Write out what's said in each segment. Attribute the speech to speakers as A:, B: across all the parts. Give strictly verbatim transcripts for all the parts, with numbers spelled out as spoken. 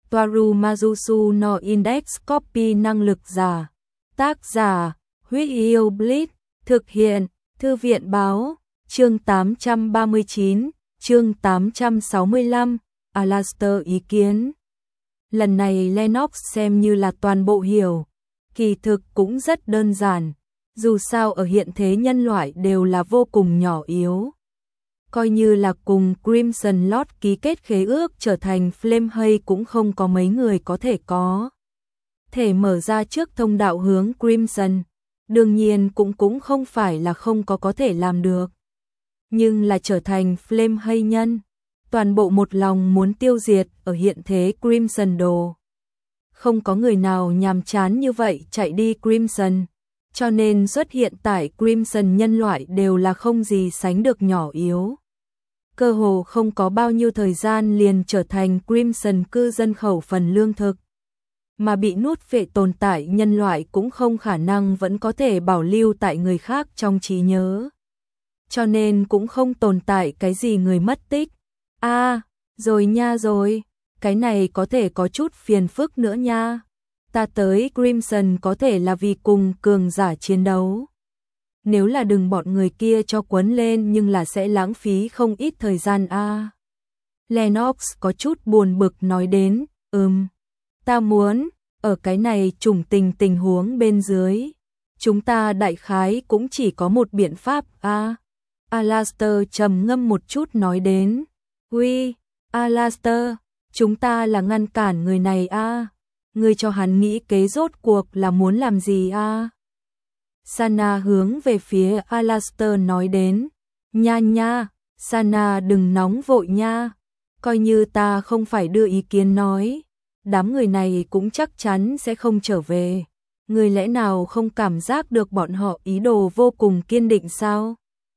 A: Toaru Mazusu no Index Copy năng lực giả. Tác giả, Huyết Yêu Blitz, thực hiện, Thư viện báo, chương tám trăm ba mươi chín, chương tám trăm sáu mươi lăm, Alastor ý kiến. Lần này Lennox xem như là toàn bộ hiểu, kỳ thực cũng rất đơn giản, dù sao ở hiện thế nhân loại đều là vô cùng nhỏ yếu. Coi như là cùng Crimson Lord ký kết khế ước trở thành Flamehay cũng không có mấy người có thể có thể mở ra trước thông đạo hướng Crimson, đương nhiên cũng cũng không phải là không có có thể làm được. Nhưng là trở thành Flamehay nhân, toàn bộ một lòng muốn tiêu diệt ở hiện thế Crimson đồ. Không có người nào nhàm chán như vậy chạy đi Crimson, cho nên xuất hiện tại Crimson nhân loại đều là không gì sánh được nhỏ yếu. Cơ hồ không có bao nhiêu thời gian liền trở thành Crimson cư dân khẩu phần lương thực. Mà bị nuốt phệ tồn tại nhân loại cũng không khả năng vẫn có thể bảo lưu tại người khác trong trí nhớ. Cho nên cũng không tồn tại cái gì người mất tích. A, à, rồi nha rồi, cái này có thể có chút phiền phức nữa nha. Ta tới Crimson có thể là vì cùng cường giả chiến đấu. Nếu là đừng bọn người kia cho quấn lên nhưng là sẽ lãng phí không ít thời gian a. À. Lennox có chút buồn bực nói đến, ừm, ta muốn, ở cái này trùng tình tình huống bên dưới. Chúng ta đại khái cũng chỉ có một biện pháp a. À. Alastor trầm ngâm một chút nói đến, uy, Alastor, chúng ta là ngăn cản người này a. À. Ngươi cho hắn nghĩ kế rốt cuộc là muốn làm gì a? À? Sana hướng về phía Alastor nói đến, nha nha, Sana đừng nóng vội nha, coi như ta không phải đưa ý kiến nói, đám người này cũng chắc chắn sẽ không trở về, người lẽ nào không cảm giác được bọn họ ý đồ vô cùng kiên định sao?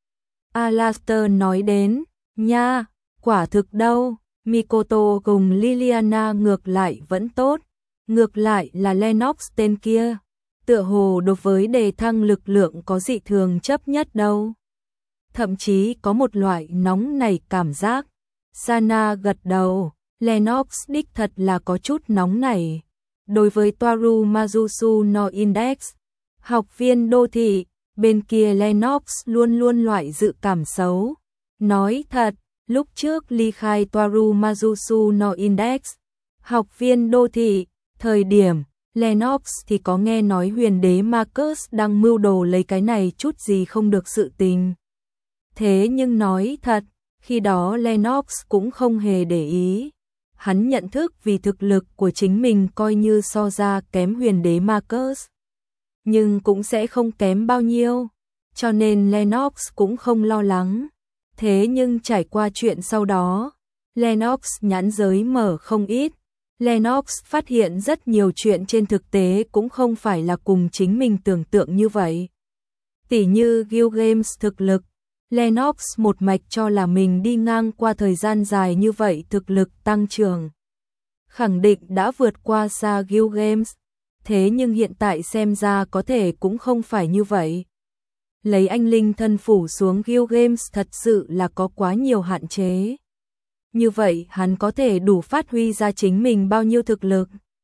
A: Alastor nói đến, nha, quả thực đâu, Mikoto cùng Liliana ngược lại vẫn tốt. Ngược lại là Lennox tên kia, tựa hồ đối với đề thăng lực lượng có dị thường chấp nhất đâu. Thậm chí có một loại nóng nảy cảm giác. Sana gật đầu, Lennox đích thật là có chút nóng nảy. Đối với Toaru Mazusu no Index, học viên đô thị, bên kia Lennox luôn luôn loại dự cảm xấu. Nói thật, lúc trước ly khai Toaru Mazusu no Index, học viên đô thị, thời điểm, Lennox thì có nghe nói huyền đế Marcus đang mưu đồ lấy cái này chút gì không được sự tình. Thế nhưng nói thật, khi đó Lennox cũng không hề để ý. Hắn nhận thức vì thực lực của chính mình coi như so ra kém huyền đế Marcus. Nhưng cũng sẽ không kém bao nhiêu, cho nên Lennox cũng không lo lắng. Thế nhưng trải qua chuyện sau đó, Lennox nhãn giới mở không ít. Lennox phát hiện rất nhiều chuyện trên thực tế cũng không phải là cùng chính mình tưởng tượng như vậy. Tỉ như Guild Games thực lực, Lennox một mạch cho là mình đi ngang qua thời gian dài như vậy thực lực tăng trưởng. Khẳng định đã vượt qua xa Guild Games, thế nhưng hiện tại xem ra có thể cũng không phải như vậy. Lấy anh linh thân phủ xuống Guild Games thật sự là có quá nhiều hạn chế. Như vậy hắn có thể đủ phát huy ra chính mình bao nhiêu thực lực.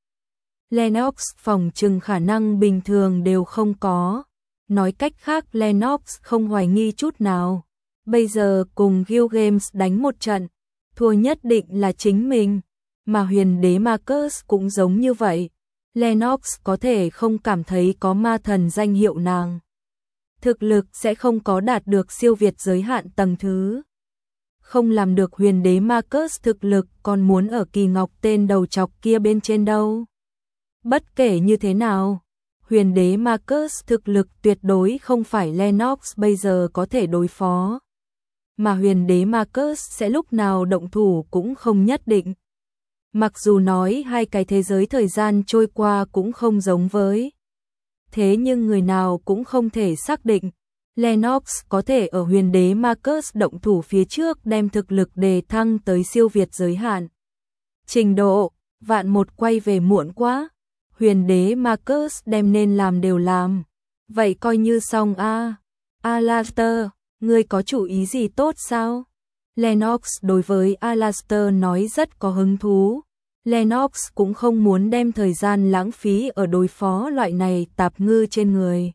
A: Lennox phòng trừng khả năng bình thường đều không có. Nói cách khác Lennox không hoài nghi chút nào. Bây giờ cùng Guild Games đánh một trận, thua nhất định là chính mình. Mà huyền đế Marcus cũng giống như vậy. Lennox có thể không cảm thấy có ma thần danh hiệu nàng. Thực lực sẽ không có đạt được siêu việt giới hạn tầng thứ. Không làm được huyền đế Marcus thực lực còn muốn ở kỳ ngọc tên đầu chọc kia bên trên đâu. Bất kể như thế nào, huyền đế Marcus thực lực tuyệt đối không phải Lennox bây giờ có thể đối phó. Mà huyền đế Marcus sẽ lúc nào động thủ cũng không nhất định. Mặc dù nói hai cái thế giới thời gian trôi qua cũng không giống với. Thế nhưng người nào cũng không thể xác định. Lennox có thể ở huyền đế Marcus động thủ phía trước đem thực lực đề thăng tới siêu việt giới hạn. Trình độ, vạn một quay về muộn quá. Huyền đế Marcus đem nên làm đều làm. Vậy coi như xong a. À. Alastor, ngươi có chủ ý gì tốt sao? Lennox đối với Alastor nói rất có hứng thú. Lennox cũng không muốn đem thời gian lãng phí ở đối phó loại này tạp ngư trên người.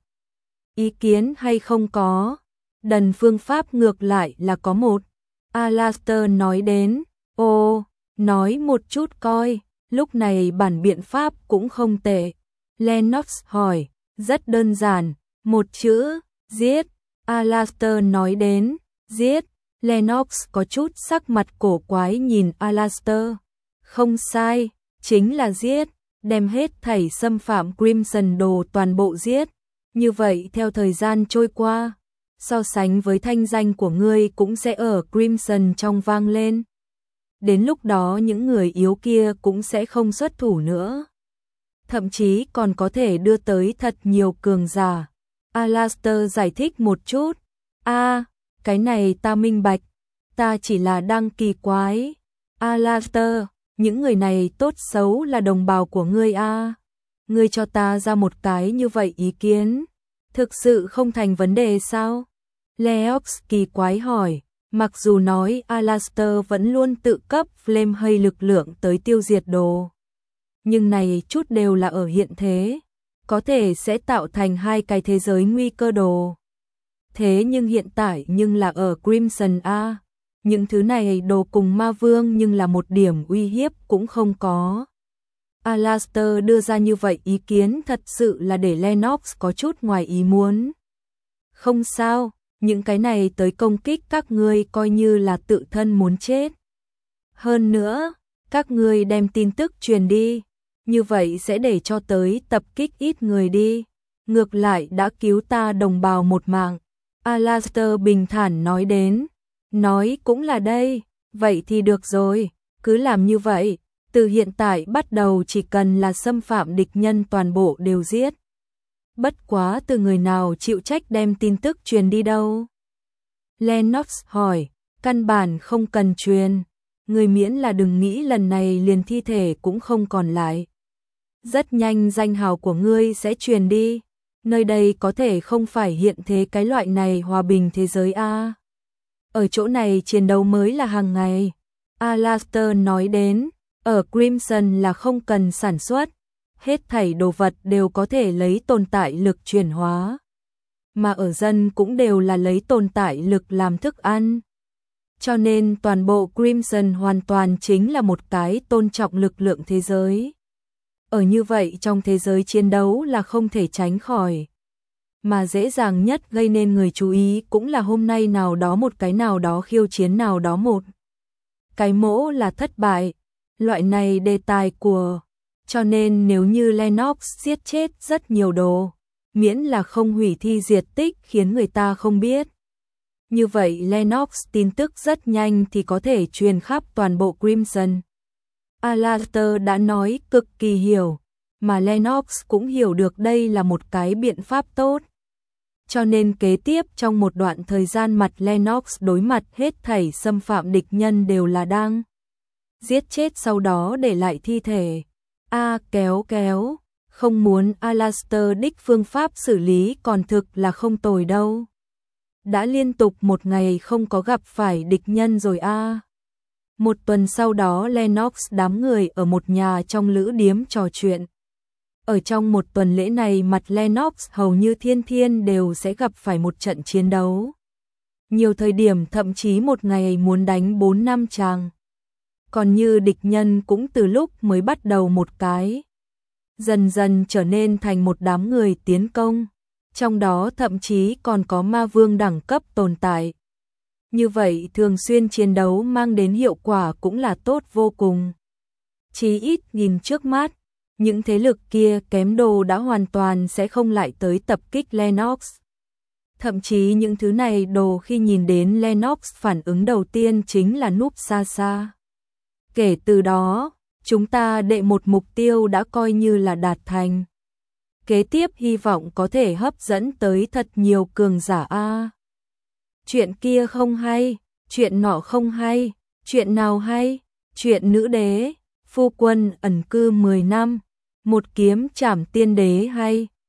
A: Ý kiến hay không có? Đần phương pháp ngược lại là có một. Alastair nói đến, ô, nói một chút coi, lúc này bản biện pháp cũng không tệ. Lennox hỏi, rất đơn giản, một chữ, giết. Alastair nói đến, giết. Lennox có chút sắc mặt cổ quái nhìn Alastair. Không sai, chính là giết, đem hết thảy xâm phạm Crimson đồ toàn bộ giết. Như vậy theo thời gian trôi qua, so sánh với thanh danh của ngươi cũng sẽ ở Crimson trong vang lên. Đến lúc đó những người yếu kia cũng sẽ không xuất thủ nữa. Thậm chí còn có thể đưa tới thật nhiều cường giả. Alastair giải thích một chút. A, à, cái này ta minh bạch, ta chỉ là đang kỳ quái. Alastair, những người này tốt xấu là đồng bào của ngươi a. À. Ngươi cho ta ra một cái như vậy ý kiến, thực sự không thành vấn đề sao? Leox kỳ quái hỏi, mặc dù nói Alastair vẫn luôn tự cấp Flame hay lực lượng tới tiêu diệt đồ. Nhưng này chút đều là ở hiện thế, có thể sẽ tạo thành hai cái thế giới nguy cơ đồ. Thế nhưng hiện tại nhưng là ở Crimson A, những thứ này đồ cùng ma vương nhưng là một điểm uy hiếp cũng không có. Alastair đưa ra như vậy ý kiến thật sự là để Lennox có chút ngoài ý muốn. Không sao, những cái này tới công kích các ngươi coi như là tự thân muốn chết. Hơn nữa, các ngươi đem tin tức truyền đi, như vậy sẽ để cho tới tập kích ít người đi. Ngược lại đã cứu ta đồng bào một mạng. Alastair bình thản nói đến. Nói cũng là đây, vậy thì được rồi, cứ làm như vậy. Từ hiện tại bắt đầu chỉ cần là xâm phạm địch nhân toàn bộ đều giết. Bất quá từ người nào chịu trách đem tin tức truyền đi đâu? Lennox hỏi, căn bản không cần truyền. Người miễn là đừng nghĩ lần này liền thi thể cũng không còn lại. Rất nhanh danh hào của ngươi sẽ truyền đi. Nơi đây có thể không phải hiện thế cái loại này hòa bình thế giới A. Ở chỗ này chiến đấu mới là hàng ngày. Alastair nói đến, ở Crimson là không cần sản xuất. Hết thảy đồ vật đều có thể lấy tồn tại lực chuyển hóa. Mà ở dân cũng đều là lấy tồn tại lực làm thức ăn. Cho nên toàn bộ Crimson hoàn toàn chính là một cái tôn trọng lực lượng thế giới. Ở như vậy trong thế giới chiến đấu là không thể tránh khỏi. Mà dễ dàng nhất gây nên người chú ý cũng là hôm nay nào đó một cái nào đó khiêu chiến nào đó một. Cái mỗ là thất bại. Loại này đề tài của. Cho nên nếu như Lennox giết chết rất nhiều đồ, miễn là không hủy thi diệt tích khiến người ta không biết. Như vậy Lennox tin tức rất nhanh thì có thể truyền khắp toàn bộ Crimson. Alastair đã nói cực kỳ hiểu, mà Lennox cũng hiểu được đây là một cái biện pháp tốt. Cho nên kế tiếp trong một đoạn thời gian mặt Lennox đối mặt hết thảy xâm phạm địch nhân đều là đang giết chết sau đó để lại thi thể. A à, kéo kéo, không muốn Alastair đích phương pháp xử lý còn thực là không tồi đâu. Đã liên tục một ngày không có gặp phải địch nhân rồi a. À. Một tuần sau đó Lennox đám người ở một nhà trong lữ điếm trò chuyện. Ở trong một tuần lễ này mặt Lennox hầu như thiên thiên đều sẽ gặp phải một trận chiến đấu. Nhiều thời điểm thậm chí một ngày muốn đánh bốn năm tràng. Còn như địch nhân cũng từ lúc mới bắt đầu một cái. Dần dần trở nên thành một đám người tiến công. Trong đó thậm chí còn có ma vương đẳng cấp tồn tại. Như vậy thường xuyên chiến đấu mang đến hiệu quả cũng là tốt vô cùng. Chỉ ít nhìn trước mắt, những thế lực kia kém đồ đã hoàn toàn sẽ không lại tới tập kích Lennox. Thậm chí những thứ này đồ khi nhìn đến Lennox phản ứng đầu tiên chính là núp xa xa. Kể từ đó, chúng ta đệ một mục tiêu đã coi như là đạt thành. Kế tiếp hy vọng có thể hấp dẫn tới thật nhiều cường giả A. Chuyện kia không hay, chuyện nọ không hay, chuyện nào hay, chuyện nữ đế, phu quân ẩn cư mười năm, một kiếm trảm tiên đế hay.